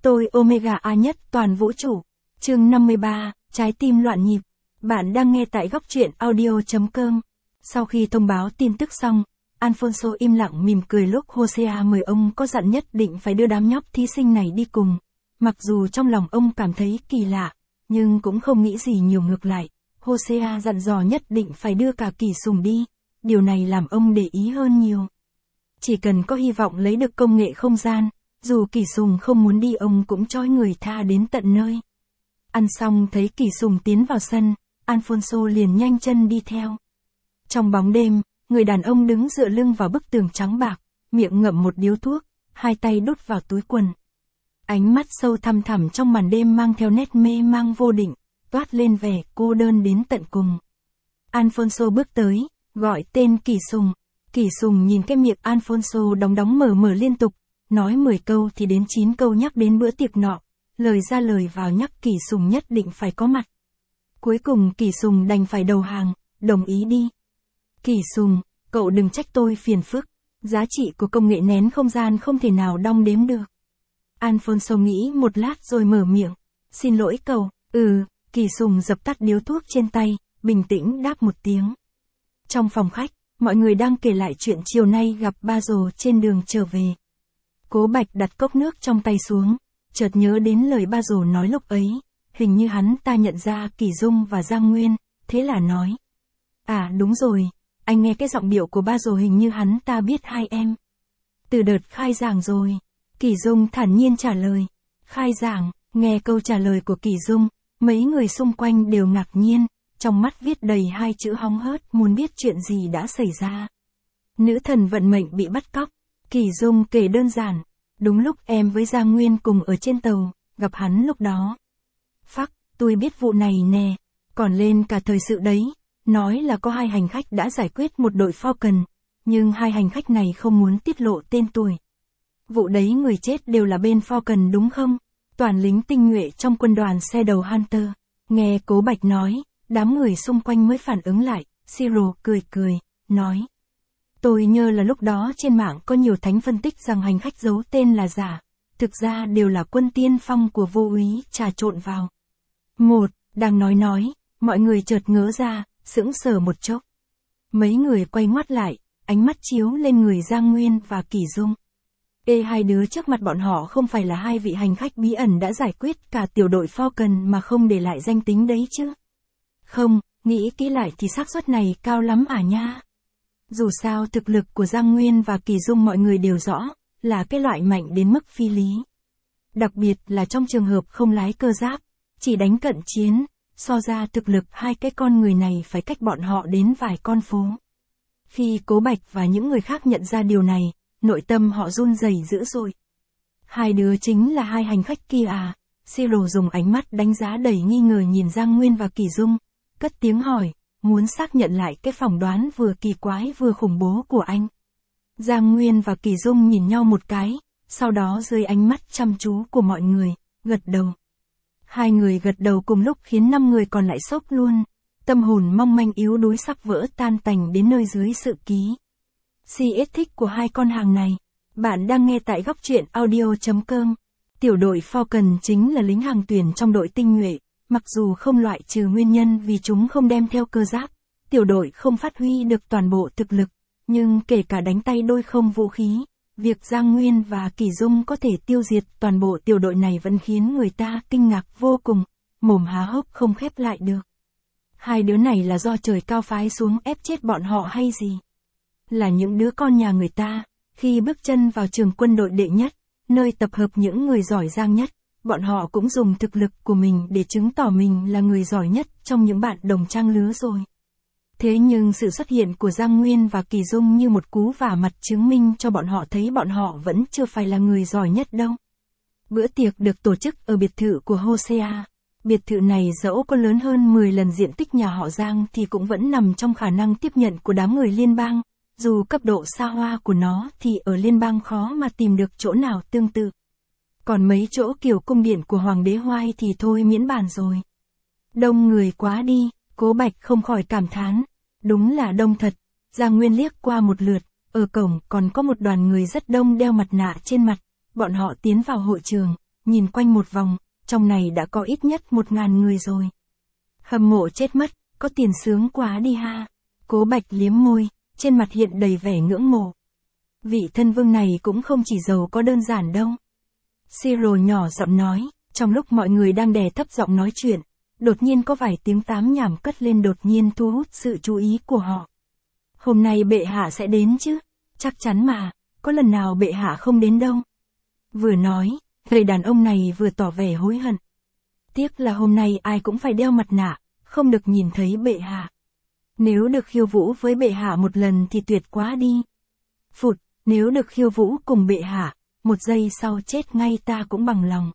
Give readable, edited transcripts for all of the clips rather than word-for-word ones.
Tôi Omega A nhất toàn vũ trụ. Chương 53, trái tim loạn nhịp. Bạn đang nghe tại góc truyện audio.com. Sau khi thông báo tin tức xong, Alfonso im lặng mỉm cười lúc Hosea mời ông có dặn nhất định phải đưa đám nhóc thí sinh này đi cùng. Mặc dù trong lòng ông cảm thấy kỳ lạ, nhưng cũng không nghĩ gì nhiều ngược lại. Hosea dặn dò nhất định phải đưa cả Kỳ Sùng đi. Điều này làm ông để ý hơn nhiều. Chỉ cần có hy vọng lấy được công nghệ không gian, dù Kỳ Sùng không muốn đi ông cũng trói người tha đến tận nơi. Ăn xong thấy Kỳ Sùng tiến vào sân, Alfonso liền nhanh chân đi theo. Trong bóng đêm, người đàn ông đứng dựa lưng vào bức tường trắng bạc, miệng ngậm một điếu thuốc, hai tay đút vào túi quần. Ánh mắt sâu thăm thẳm trong màn đêm mang theo nét mê mang vô định, toát lên vẻ cô đơn đến tận cùng. Alfonso bước tới, gọi tên Kỳ Sùng. Kỳ Sùng nhìn cái miệng Alfonso đóng mở liên tục, nói 10 câu thì đến 9 câu nhắc đến bữa tiệc nọ, lời ra lời vào nhắc Kỳ Sùng nhất định phải có mặt. Cuối cùng Kỳ Sùng đành phải đầu hàng, đồng ý đi. Kỳ Sùng, cậu đừng trách tôi phiền phức, giá trị của công nghệ nén không gian không thể nào đong đếm được. Alfonso nghĩ một lát rồi mở miệng, xin lỗi cậu, Kỳ Sùng dập tắt điếu thuốc trên tay, bình tĩnh đáp một tiếng. Trong phòng khách, mọi người đang kể lại chuyện chiều nay gặp Basil trên đường trở về. Cố Bạch đặt cốc nước trong tay xuống, chợt nhớ đến lời Basil nói lúc ấy, hình như hắn ta nhận ra Kỳ Dung và Giang Nguyên, thế là nói. À đúng rồi, anh nghe cái giọng điệu của Basil hình như hắn ta biết hai em. Từ đợt khai giảng rồi, Kỳ Dung thản nhiên trả lời. Khai giảng, nghe câu trả lời của Kỳ Dung, mấy người xung quanh đều ngạc nhiên, trong mắt viết đầy hai chữ hóng hớt muốn biết chuyện gì đã xảy ra. Nữ thần vận mệnh bị bắt cóc, Kỳ Dung kể đơn giản, đúng lúc em với Giang Nguyên cùng ở trên tàu, gặp hắn lúc đó. Phắc, tôi biết vụ này nè, còn lên cả thời sự đấy, nói là có 2 hành khách đã giải quyết một đội Falcon, nhưng 2 hành khách này không muốn tiết lộ tên tuổi. Vụ đấy người chết đều là bên Falcon đúng không? Toàn lính tinh nhuệ trong quân đoàn xe đầu Hunter. Nghe Cố Bạch nói, đám người xung quanh mới phản ứng lại, Siro cười, nói. Tôi nhớ là lúc đó trên mạng có nhiều thánh phân tích rằng hành khách giấu tên là giả, thực ra đều là quân tiên phong của vô úy trà trộn vào. Đang nói, mọi người chợt ngớ ra, sững sờ một chốc. Mấy người quay ngoắt lại, ánh mắt chiếu lên người Giang Nguyên và Kỳ Dung. Hai đứa trước mặt bọn họ không phải là 2 vị hành khách bí ẩn đã giải quyết cả tiểu đội Falcon mà không để lại danh tính đấy chứ? Không, nghĩ kỹ lại thì xác suất này cao lắm à nha. Dù sao thực lực của Giang Nguyên và Kỳ Dung mọi người đều rõ, là cái loại mạnh đến mức phi lý. Đặc biệt là trong trường hợp không lái cơ giáp, chỉ đánh cận chiến, so ra thực lực 2 cái con người này phải cách bọn họ đến vài con phố. Khi Cố Bạch và những người khác nhận ra điều này, nội tâm họ run rẩy dữ dội. 2 đứa chính là 2 hành khách kia à? Siro dùng ánh mắt đánh giá đầy nghi ngờ nhìn Giang Nguyên và Kỳ Dung, cất tiếng hỏi, muốn xác nhận lại cái phỏng đoán vừa kỳ quái vừa khủng bố của anh. Giang Nguyên và Kỳ Dung nhìn nhau một cái, sau đó dưới ánh mắt chăm chú của mọi người, gật đầu. 2 người gật đầu cùng lúc khiến 5 người còn lại sốc luôn, tâm hồn mong manh yếu đuối sắp vỡ tan tành đến nơi dưới sự ký. CS thích của 2 con hàng này. Bạn đang nghe tại góc truyện audio.com. Tiểu đội Falcon chính là lính hàng tuyển trong đội tinh nhuệ, mặc dù không loại trừ nguyên nhân vì chúng không đem theo cơ giáp, tiểu đội không phát huy được toàn bộ thực lực, nhưng kể cả đánh tay đôi không vũ khí, việc Giang Nguyên và Kỳ Dung có thể tiêu diệt toàn bộ tiểu đội này vẫn khiến người ta kinh ngạc vô cùng, mồm há hốc không khép lại được. 2 đứa này là do trời cao phái xuống ép chết bọn họ hay gì? Là những đứa con nhà người ta, khi bước chân vào trường quân đội đệ nhất, nơi tập hợp những người giỏi giang nhất, bọn họ cũng dùng thực lực của mình để chứng tỏ mình là người giỏi nhất trong những bạn đồng trang lứa rồi. Thế nhưng sự xuất hiện của Giang Nguyên và Kỳ Dung như một cú vả mặt chứng minh cho bọn họ thấy bọn họ vẫn chưa phải là người giỏi nhất đâu. Bữa tiệc được tổ chức ở biệt thự của Hosea. Biệt thự này dẫu có lớn hơn 10 lần diện tích nhà họ Giang thì cũng vẫn nằm trong khả năng tiếp nhận của đám người liên bang. Dù cấp độ xa hoa của nó thì ở liên bang khó mà tìm được chỗ nào tương tự. Còn mấy chỗ kiểu cung điện của Hoàng đế Hoai thì thôi miễn bàn rồi. Đông người quá đi, Cố Bạch không khỏi cảm thán. Đúng là đông thật. Giang Nguyên liếc qua một lượt, ở cổng còn có một đoàn người rất đông đeo mặt nạ trên mặt. Bọn họ tiến vào hội trường, nhìn quanh một vòng, trong này đã có ít nhất 1000 người rồi. Hâm mộ chết mất, có tiền sướng quá đi ha. Cố Bạch liếm môi, trên mặt hiện đầy vẻ ngưỡng mộ. Vị thân vương này cũng không chỉ giàu có đơn giản đâu. Siro nhỏ giọng nói, trong lúc mọi người đang đè thấp giọng nói chuyện, đột nhiên có vài tiếng tám nhảm cất lên đột nhiên thu hút sự chú ý của họ. Hôm nay bệ hạ sẽ đến chứ? Chắc chắn mà, có lần nào bệ hạ không đến đâu. Vừa nói, người đàn ông này vừa tỏ vẻ hối hận. Tiếc là hôm nay ai cũng phải đeo mặt nạ, không được nhìn thấy bệ hạ. Nếu được khiêu vũ với bệ hạ một lần thì tuyệt quá đi. Phụt, nếu được khiêu vũ cùng bệ hạ, một giây sau chết ngay ta cũng bằng lòng.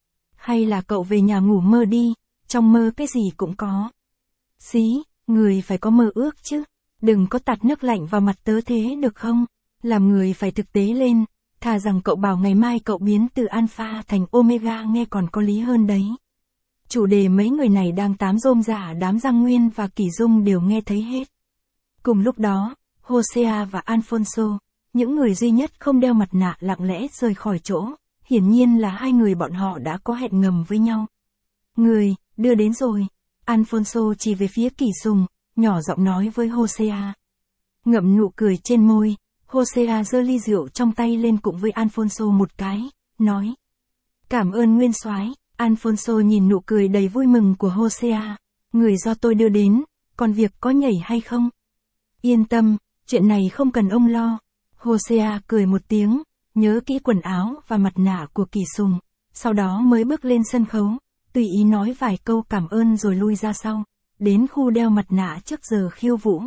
Hay là cậu về nhà ngủ mơ đi, trong mơ cái gì cũng có. Xí, người phải có mơ ước chứ, đừng có tạt nước lạnh vào mặt tớ thế được không? Làm người phải thực tế lên, thà rằng cậu bảo ngày mai cậu biến từ Alpha thành Omega nghe còn có lý hơn đấy. Chủ đề mấy người này đang tám rôm rả đám Giang Nguyên và Kỷ Dung đều nghe thấy hết. Cùng lúc đó, Hosea và Alfonso, những người duy nhất không đeo mặt nạ lặng lẽ rời khỏi chỗ, hiển nhiên là hai người bọn họ đã có hẹn ngầm với nhau. Người, đưa đến rồi. Alfonso chỉ về phía Kỷ Sùng, nhỏ giọng nói với Hosea. Ngậm nụ cười trên môi, Hosea giơ ly rượu trong tay lên cùng với Alfonso một cái, nói. Cảm ơn nguyên soái. Alfonso nhìn nụ cười đầy vui mừng của Hosea. Người do tôi đưa đến, còn việc có nhảy hay không? Yên tâm, chuyện này không cần ông lo. Hosea cười một tiếng, nhớ kỹ quần áo và mặt nạ của Kỷ Sùng, sau đó mới bước lên sân khấu, tùy ý nói vài câu cảm ơn rồi lui ra sau, đến khu đeo mặt nạ trước giờ khiêu vũ.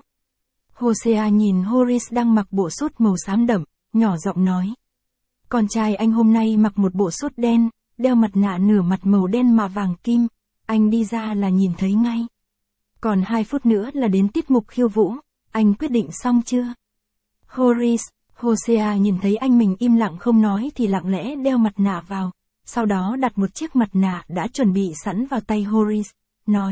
Hosea nhìn Horace đang mặc bộ sút màu xám đậm, nhỏ giọng nói. Con trai anh hôm nay mặc một bộ sút đen, đeo mặt nạ nửa mặt màu đen mà vàng kim, anh đi ra là nhìn thấy ngay. Còn 2 phút nữa là đến tiết mục khiêu vũ, anh quyết định xong chưa? Horace, Hosea nhìn thấy anh mình im lặng không nói thì lặng lẽ đeo mặt nạ vào, sau đó đặt một chiếc mặt nạ đã chuẩn bị sẵn vào tay Horace, nói.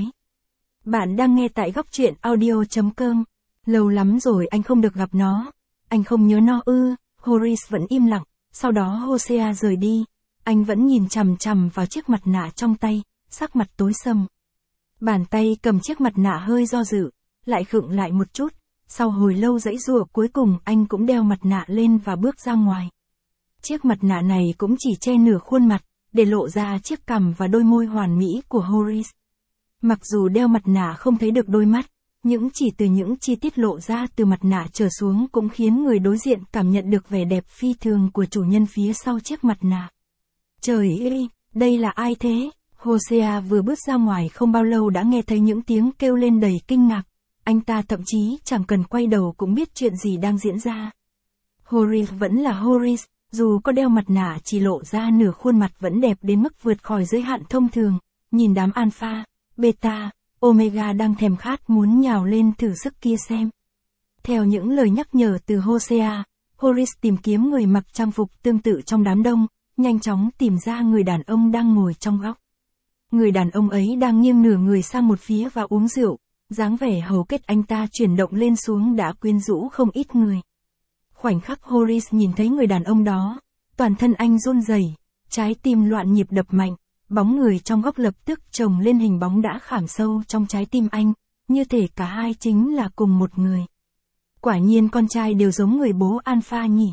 Bạn đang nghe tại góc truyện audio.com, lâu lắm rồi anh không được gặp nó, anh không nhớ nó ư? Horace vẫn im lặng, sau đó Hosea rời đi, anh vẫn nhìn chằm chằm vào chiếc mặt nạ trong tay, sắc mặt tối sầm. Bàn tay cầm chiếc mặt nạ hơi do dự, lại khựng lại một chút. Sau hồi lâu giãy giụa cuối cùng anh cũng đeo mặt nạ lên và bước ra ngoài. Chiếc mặt nạ này cũng chỉ che nửa khuôn mặt, để lộ ra chiếc cằm và đôi môi hoàn mỹ của Horace. Mặc dù đeo mặt nạ không thấy được đôi mắt, chỉ từ những chi tiết lộ ra từ mặt nạ trở xuống cũng khiến người đối diện cảm nhận được vẻ đẹp phi thường của chủ nhân phía sau chiếc mặt nạ. Trời ơi, đây là ai thế? Hosea vừa bước ra ngoài không bao lâu đã nghe thấy những tiếng kêu lên đầy kinh ngạc. Anh ta thậm chí chẳng cần quay đầu cũng biết chuyện gì đang diễn ra. Horace vẫn là Horace, dù có đeo mặt nạ chỉ lộ ra nửa khuôn mặt vẫn đẹp đến mức vượt khỏi giới hạn thông thường, nhìn đám Alpha, Beta, Omega đang thèm khát muốn nhào lên thử sức kia xem. Theo những lời nhắc nhở từ Hosea, Horace tìm kiếm người mặc trang phục tương tự trong đám đông, nhanh chóng tìm ra người đàn ông đang ngồi trong góc. Người đàn ông ấy đang nghiêng nửa người sang một phía và uống rượu. Dáng vẻ hầu kết anh ta chuyển động lên xuống đã quyến rũ không ít người. Khoảnh khắc Horace nhìn thấy người đàn ông đó, toàn thân anh run rẩy, trái tim loạn nhịp đập mạnh, bóng người trong góc lập tức chồng lên hình bóng đã khảm sâu trong trái tim anh, như thể cả hai chính là cùng một người. Quả nhiên con trai đều giống người bố Alpha nhỉ.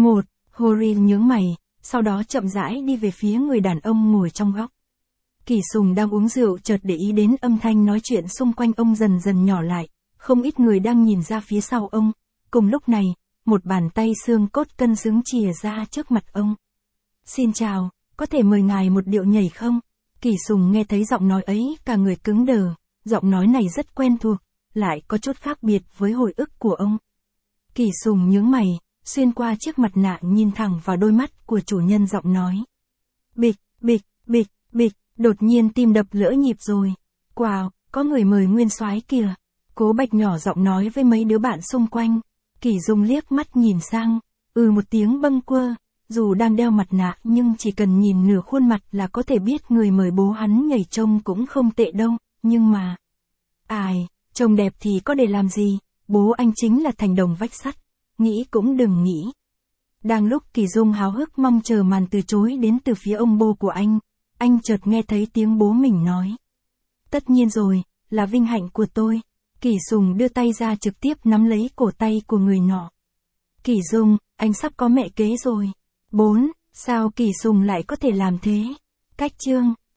Horace nhướng mày, sau đó chậm rãi đi về phía người đàn ông ngồi trong góc. Kỷ Sùng đang uống rượu chợt để ý đến âm thanh nói chuyện xung quanh ông dần dần nhỏ lại, không ít người đang nhìn ra phía sau ông. Cùng lúc này, một bàn tay xương cốt cân xứng chìa ra trước mặt ông. Xin chào, có thể mời ngài một điệu nhảy không? Kỷ Sùng nghe thấy giọng nói ấy cả người cứng đờ, giọng nói này rất quen thuộc, lại có chút khác biệt với hồi ức của ông. Kỷ Sùng nhướng mày, xuyên qua chiếc mặt nạ nhìn thẳng vào đôi mắt của chủ nhân giọng nói. Bịch, bịch, bịch, bịch. Đột nhiên tim đập lỡ nhịp rồi. Wow, có người mời nguyên soái kìa. Cố Bạch nhỏ giọng nói với mấy đứa bạn xung quanh. Kỷ Dung liếc mắt nhìn sang. Một tiếng bâng quơ. Dù đang đeo mặt nạ nhưng chỉ cần nhìn nửa khuôn mặt là có thể biết người mời bố hắn nhảy trông cũng không tệ đâu. Nhưng mà... Ai, trông đẹp thì có để làm gì. Bố anh chính là thành đồng vách sắt. Nghĩ cũng đừng nghĩ. Đang lúc Kỷ Dung háo hức mong chờ màn từ chối đến từ phía ông bố của anh chợt nghe thấy tiếng bố mình nói. Tất nhiên rồi, là vinh hạnh của tôi. Kỷ Sùng đưa tay ra trực tiếp nắm lấy cổ tay của người nọ. Kỷ Dung, anh sắp có mẹ kế rồi. 4. Sao Kỷ Sùng lại có thể làm thế? Cách chương